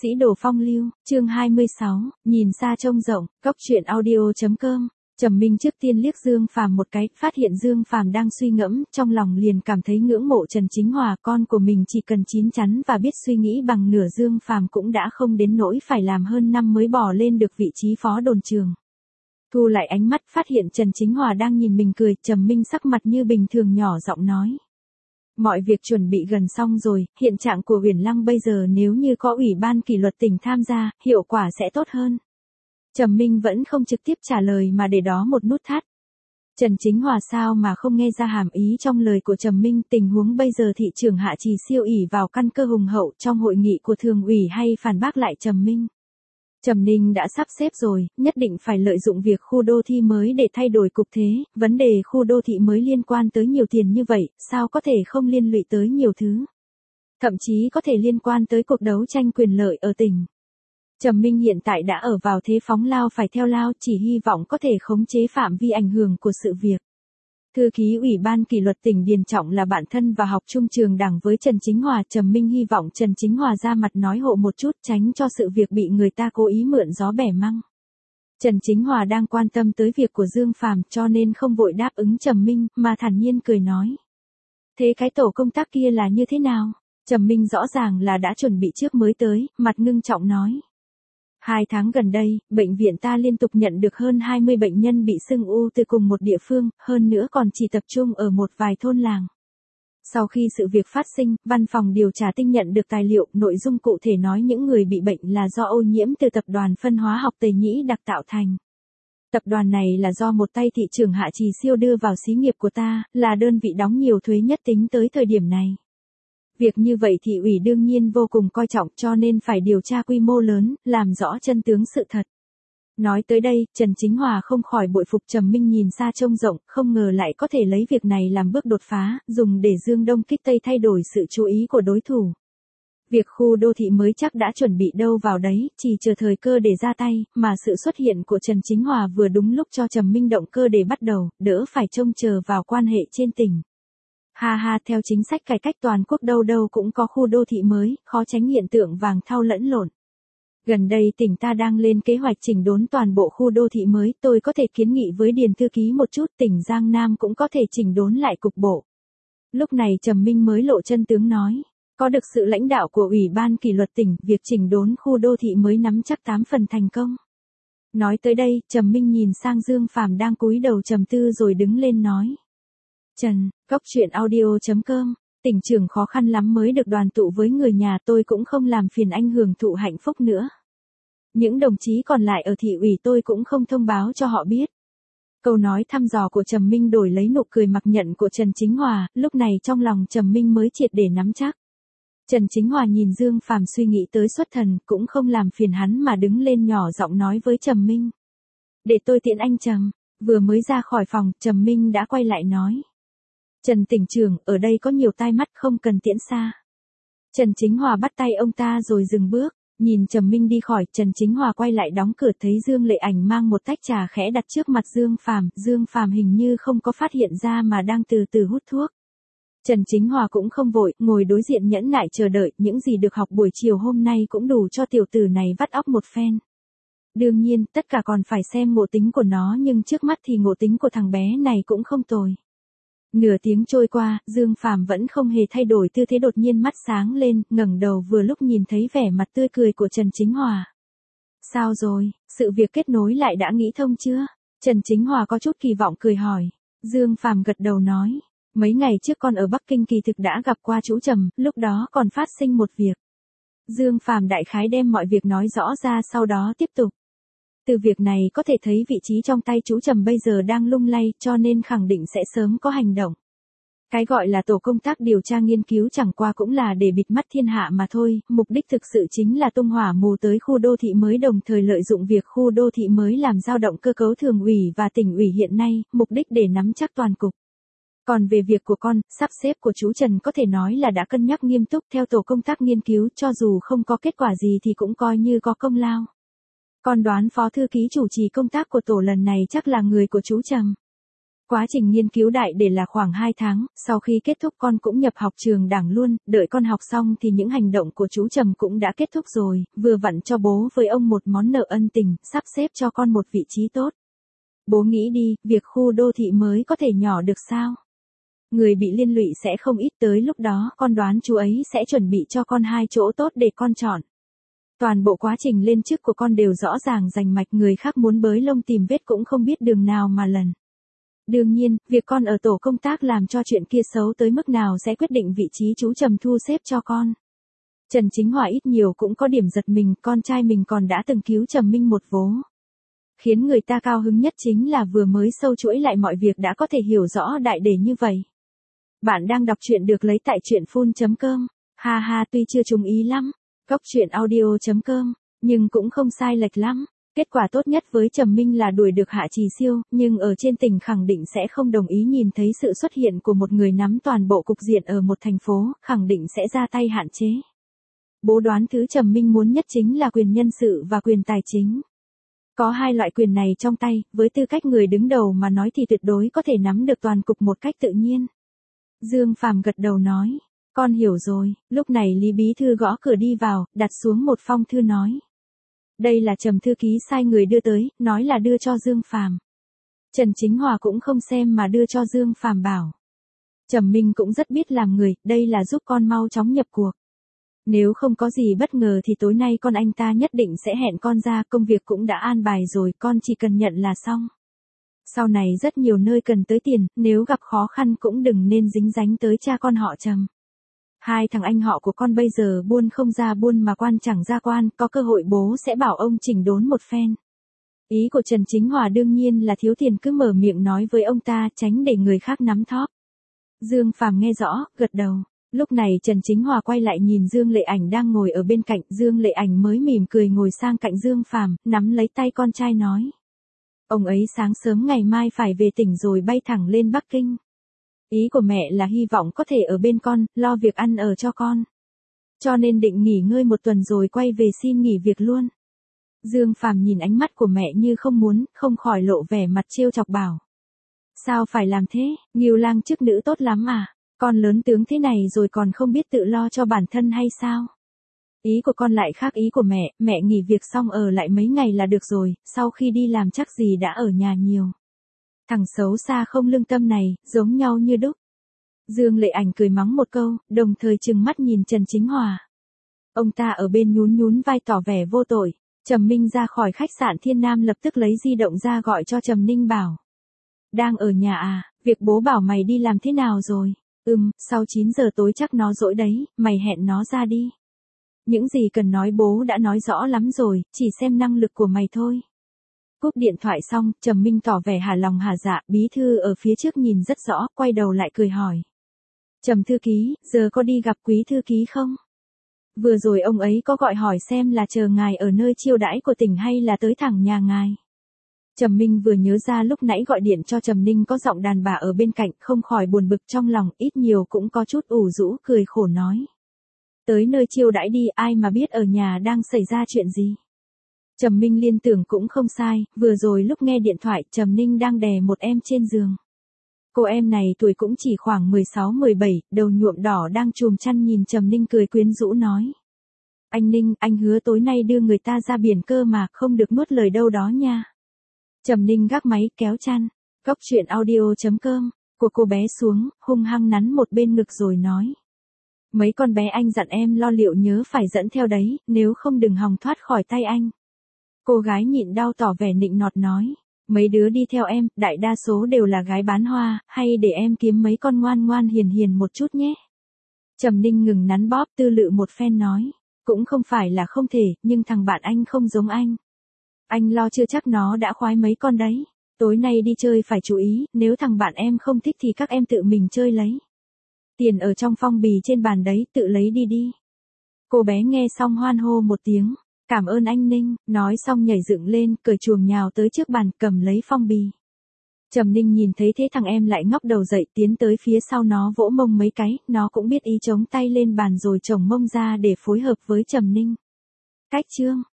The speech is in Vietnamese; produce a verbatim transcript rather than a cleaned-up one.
Sĩ đồ phong lưu, chương hai mươi sáu, nhìn xa trông rộng, cóc truyện audio chấm com. Trầm Minh trước tiên liếc Dương Phàm một cái, phát hiện Dương Phàm đang suy ngẫm, trong lòng liền cảm thấy ngưỡng mộ Trần Chính Hòa, con của mình chỉ cần chín chắn và biết suy nghĩ bằng nửa Dương Phàm cũng đã không đến nỗi phải làm hơn năm mới bò lên được vị trí phó đồn trường. Thu lại ánh mắt, phát hiện Trần Chính Hòa đang nhìn mình cười, Trầm Minh sắc mặt như bình thường nhỏ giọng nói. Mọi việc chuẩn bị gần xong rồi, hiện trạng của Uyển Lăng bây giờ nếu như có Ủy ban kỷ luật tỉnh tham gia, hiệu quả sẽ tốt hơn. Trầm Minh vẫn không trực tiếp trả lời mà để đó một nút thắt. Trần Chính Hòa sao mà không nghe ra hàm ý trong lời của Trầm Minh, tình huống bây giờ thị trưởng Hạ Trì siêu ỷ vào căn cơ hùng hậu trong hội nghị của thường ủy hay phản bác lại Trầm Minh. Trầm Ninh đã sắp xếp rồi, nhất định phải lợi dụng việc khu đô thị mới để thay đổi cục thế, vấn đề khu đô thị mới liên quan tới nhiều tiền như vậy, sao có thể không liên lụy tới nhiều thứ. Thậm chí có thể liên quan tới cuộc đấu tranh quyền lợi ở tỉnh. Trầm Minh hiện tại đã ở vào thế phóng lao phải theo lao, chỉ hy vọng có thể khống chế phạm vi ảnh hưởng của sự việc. Thư ký Ủy ban kỷ luật tỉnh Điền Trọng là bạn thân và học chung trường đảng với Trần Chính Hòa. Trầm Minh hy vọng Trần Chính Hòa ra mặt nói hộ một chút, tránh cho sự việc bị người ta cố ý mượn gió bẻ măng. Trần Chính Hòa đang quan tâm tới việc của Dương Phàm cho nên không vội đáp ứng Trầm Minh, mà thản nhiên cười nói. Thế cái tổ công tác kia là như thế nào? Trầm Minh rõ ràng là đã chuẩn bị trước mới tới, mặt ngưng trọng nói. Hai tháng gần đây, bệnh viện ta liên tục nhận được hơn hai mươi bệnh nhân bị sưng u từ cùng một địa phương, hơn nữa còn chỉ tập trung ở một vài thôn làng. Sau khi sự việc phát sinh, văn phòng điều tra tinh nhận được tài liệu, nội dung cụ thể nói những người bị bệnh là do ô nhiễm từ tập đoàn phân hóa học Tề Nhĩ Đặc tạo thành. Tập đoàn này là do một tay thị trưởng Hạ Trì Siêu đưa vào xí nghiệp của ta, là đơn vị đóng nhiều thuế nhất tính tới thời điểm này. Việc như vậy thị ủy đương nhiên vô cùng coi trọng cho nên phải điều tra quy mô lớn, làm rõ chân tướng sự thật. Nói tới đây, Trần Chính Hòa không khỏi bội phục Trầm Minh nhìn xa trông rộng, không ngờ lại có thể lấy việc này làm bước đột phá, dùng để dương đông kích tây thay đổi sự chú ý của đối thủ. Việc khu đô thị mới chắc đã chuẩn bị đâu vào đấy, chỉ chờ thời cơ để ra tay, mà sự xuất hiện của Trần Chính Hòa vừa đúng lúc cho Trầm Minh động cơ để bắt đầu, đỡ phải trông chờ vào quan hệ trên tỉnh. Ha ha, theo chính sách cải cách toàn quốc đâu đâu cũng có khu đô thị mới, khó tránh hiện tượng vàng thau lẫn lộn. Gần đây tỉnh ta đang lên kế hoạch chỉnh đốn toàn bộ khu đô thị mới, tôi có thể kiến nghị với Điền thư ký một chút, tỉnh Giang Nam cũng có thể chỉnh đốn lại cục bộ. Lúc này Trầm Minh mới lộ chân tướng nói, có được sự lãnh đạo của Ủy ban kỷ luật tỉnh, việc chỉnh đốn khu đô thị mới nắm chắc tám phần thành công. Nói tới đây, Trầm Minh nhìn sang Dương Phàm đang cúi đầu trầm tư rồi đứng lên nói. Trần, cóc truyện audio chấm com, tỉnh trưởng khó khăn lắm mới được đoàn tụ với người nhà, tôi cũng không làm phiền anh hưởng thụ hạnh phúc nữa. Những đồng chí còn lại ở thị ủy tôi cũng không thông báo cho họ biết. Câu nói thăm dò của Trầm Minh đổi lấy nụ cười mặc nhận của Trần Chính Hòa, lúc này trong lòng Trầm Minh mới triệt để nắm chắc. Trần Chính Hòa nhìn Dương Phàm suy nghĩ tới xuất thần, cũng không làm phiền hắn mà đứng lên nhỏ giọng nói với Trầm Minh. Để tôi tiễn anh Trầm. Vừa mới ra khỏi phòng, Trầm Minh đã quay lại nói. Trần tỉnh trưởng, ở đây có nhiều tai mắt không cần tiễn xa. Trần Chính Hòa bắt tay ông ta rồi dừng bước, nhìn Trầm Minh đi khỏi, Trần Chính Hòa quay lại đóng cửa thấy Dương Lệ Ảnh mang một tách trà khẽ đặt trước mặt Dương Phàm, Dương Phàm hình như không có phát hiện ra mà đang từ từ hút thuốc. Trần Chính Hòa cũng không vội, ngồi đối diện nhẫn nại chờ đợi, những gì được học buổi chiều hôm nay cũng đủ cho tiểu tử này vắt óc một phen. Đương nhiên, tất cả còn phải xem ngộ tính của nó nhưng trước mắt thì ngộ tính của thằng bé này cũng không tồi. Nửa tiếng trôi qua, Dương Phàm vẫn không hề thay đổi tư thế, đột nhiên mắt sáng lên, ngẩng đầu vừa lúc nhìn thấy vẻ mặt tươi cười của Trần Chính Hòa. Sao rồi, sự việc kết nối lại đã nghĩ thông chưa? Trần Chính Hòa có chút kỳ vọng cười hỏi. Dương Phàm gật đầu nói, mấy ngày trước con ở Bắc Kinh kỳ thực đã gặp qua chú Trầm, lúc đó còn phát sinh một việc. Dương Phàm đại khái đem mọi việc nói rõ ra sau đó tiếp tục. Từ việc này có thể thấy vị trí trong tay chú Trầm bây giờ đang lung lay cho nên khẳng định sẽ sớm có hành động. Cái gọi là tổ công tác điều tra nghiên cứu chẳng qua cũng là để bịt mắt thiên hạ mà thôi, mục đích thực sự chính là tung hỏa mù tới khu đô thị mới đồng thời lợi dụng việc khu đô thị mới làm dao động cơ cấu thường ủy và tỉnh ủy hiện nay, mục đích để nắm chắc toàn cục. Còn về việc của con, sắp xếp của chú Trần có thể nói là đã cân nhắc nghiêm túc theo tổ công tác nghiên cứu, cho dù không có kết quả gì thì cũng coi như có công lao. Con đoán phó thư ký chủ trì công tác của tổ lần này chắc là người của chú Trầm. Quá trình nghiên cứu đại để là khoảng hai tháng, sau khi kết thúc con cũng nhập học trường đảng luôn, đợi con học xong thì những hành động của chú Trầm cũng đã kết thúc rồi, vừa vặn cho bố với ông một món nợ ân tình, sắp xếp cho con một vị trí tốt. Bố nghĩ đi, việc khu đô thị mới có thể nhỏ được sao? Người bị liên lụy sẽ không ít, tới lúc đó con đoán chú ấy sẽ chuẩn bị cho con hai chỗ tốt để con chọn. Toàn bộ quá trình lên chức của con đều rõ ràng rành mạch, người khác muốn bới lông tìm vết cũng không biết đường nào mà lần. Đương nhiên, việc con ở tổ công tác làm cho chuyện kia xấu tới mức nào sẽ quyết định vị trí chú Trầm thu xếp cho con. Trần Chính Hòa ít nhiều cũng có điểm giật mình, con trai mình còn đã từng cứu Trầm Minh một vố. Khiến người ta cao hứng nhất chính là vừa mới sâu chuỗi lại mọi việc đã có thể hiểu rõ đại để như vậy. Bạn đang đọc truyện được lấy tại truyện phun chấm com. Ha ha, tuy chưa trùng ý lắm, góc truyện audio chấm com, nhưng cũng không sai lệch lắm. Kết quả tốt nhất với Trầm Minh là đuổi được Hạ Trì Siêu, nhưng ở trên tỉnh khẳng định sẽ không đồng ý nhìn thấy sự xuất hiện của một người nắm toàn bộ cục diện ở một thành phố, khẳng định sẽ ra tay hạn chế. Bố đoán thứ Trầm Minh muốn nhất chính là quyền nhân sự và quyền tài chính. Có hai loại quyền này trong tay, với tư cách người đứng đầu mà nói thì tuyệt đối có thể nắm được toàn cục một cách tự nhiên. Dương Phàm gật đầu nói, con hiểu rồi. Lúc này Lý Bí Thư gõ cửa đi vào, đặt xuống một phong thư nói. Đây là Trầm thư ký sai người đưa tới, nói là đưa cho Dương Phàm. Trần Chính Hòa cũng không xem mà đưa cho Dương Phàm bảo. Trầm Minh cũng rất biết làm người, đây là giúp con mau chóng nhập cuộc. Nếu không có gì bất ngờ thì tối nay con anh ta nhất định sẽ hẹn con ra, công việc cũng đã an bài rồi, con chỉ cần nhận là xong. Sau này rất nhiều nơi cần tới tiền, nếu gặp khó khăn cũng đừng nên dính dánh tới cha con họ Trầm. Hai thằng anh họ của con bây giờ buôn không ra buôn mà quan chẳng ra quan, có cơ hội bố sẽ bảo ông chỉnh đốn một phen. Ý của Trần Chính Hòa đương nhiên là thiếu tiền cứ mở miệng nói với ông ta, tránh để người khác nắm thóp. Dương Phàm nghe rõ, gật đầu. Lúc này Trần Chính Hòa quay lại nhìn Dương Lệ Ảnh đang ngồi ở bên cạnh, Dương Lệ Ảnh mới mỉm cười ngồi sang cạnh Dương Phàm, nắm lấy tay con trai nói. Ông ấy sáng sớm ngày mai phải về tỉnh rồi bay thẳng lên Bắc Kinh. Ý của mẹ là hy vọng có thể ở bên con, lo việc ăn ở cho con. Cho nên định nghỉ ngơi một tuần rồi quay về xin nghỉ việc luôn. Dương Phàm nhìn ánh mắt của mẹ như không muốn, không khỏi lộ vẻ mặt trêu chọc bảo. Sao phải làm thế, Ngưu Lang chức nữ tốt lắm à, con lớn tướng thế này rồi còn không biết tự lo cho bản thân hay sao? Ý của con lại khác ý của mẹ, mẹ nghỉ việc xong ở lại mấy ngày là được rồi, sau khi đi làm chắc gì đã ở nhà nhiều. Thằng xấu xa không lương tâm này, giống nhau như đúc. Dương Lệ Ảnh cười mắng một câu, đồng thời trừng mắt nhìn Trần Chính Hòa. Ông ta ở bên nhún nhún vai tỏ vẻ vô tội. Trầm Minh ra khỏi khách sạn Thiên Nam lập tức lấy di động ra gọi cho Trầm Ninh bảo. Đang ở nhà à, việc bố bảo mày đi làm thế nào rồi? Ừm, sau chín giờ tối chắc nó rỗi đấy, mày hẹn nó ra đi. Những gì cần nói bố đã nói rõ lắm rồi, chỉ xem năng lực của mày thôi. Cúp điện thoại xong, Trầm Minh tỏ vẻ hả lòng hả dạ, bí thư ở phía trước nhìn rất rõ, quay đầu lại cười hỏi. Trầm thư ký, giờ có đi gặp quý thư ký không? Vừa rồi ông ấy có gọi hỏi xem là chờ ngài ở nơi chiêu đãi của tỉnh hay là tới thẳng nhà ngài. Trầm Minh vừa nhớ ra lúc nãy gọi điện cho Trầm Ninh có giọng đàn bà ở bên cạnh, không khỏi buồn bực trong lòng, ít nhiều cũng có chút ủ rũ, cười khổ nói. Tới nơi chiêu đãi đi, ai mà biết ở nhà đang xảy ra chuyện gì. Trầm Minh liên tưởng cũng không sai, vừa rồi lúc nghe điện thoại, Trầm Ninh đang đè một em trên giường. Cô em này tuổi cũng chỉ khoảng mười sáu mười bảy, đầu nhuộm đỏ đang chùm chăn nhìn Trầm Ninh cười quyến rũ nói. Anh Ninh, anh hứa tối nay đưa người ta ra biển cơ mà, không được nuốt lời đâu đó nha. Trầm Ninh gác máy kéo chăn, góc truyện audio chấm com, của cô bé xuống, hung hăng nắn một bên ngực rồi nói. Mấy con bé anh dặn em lo liệu nhớ phải dẫn theo đấy, nếu không đừng hòng thoát khỏi tay anh. Cô gái nhịn đau tỏ vẻ nịnh nọt nói. Mấy đứa đi theo em, đại đa số đều là gái bán hoa, hay để em kiếm mấy con ngoan ngoan hiền hiền một chút nhé. Trầm Ninh ngừng nắn bóp tư lự một phen nói. Cũng không phải là không thể, nhưng thằng bạn anh không giống anh. Anh lo chưa chắc nó đã khoái mấy con đấy. Tối nay đi chơi phải chú ý, nếu thằng bạn em không thích thì các em tự mình chơi lấy. Tiền ở trong phong bì trên bàn đấy, tự lấy đi đi. Cô bé nghe xong hoan hô một tiếng. Cảm ơn anh Ninh, nói xong nhảy dựng lên, cởi chuồng nhào tới trước bàn, cầm lấy phong bì. Trầm Ninh nhìn thấy thế thằng em lại ngóc đầu dậy, tiến tới phía sau nó vỗ mông mấy cái, nó cũng biết ý chống tay lên bàn rồi chồng mông ra để phối hợp với Trầm Ninh. Cách chương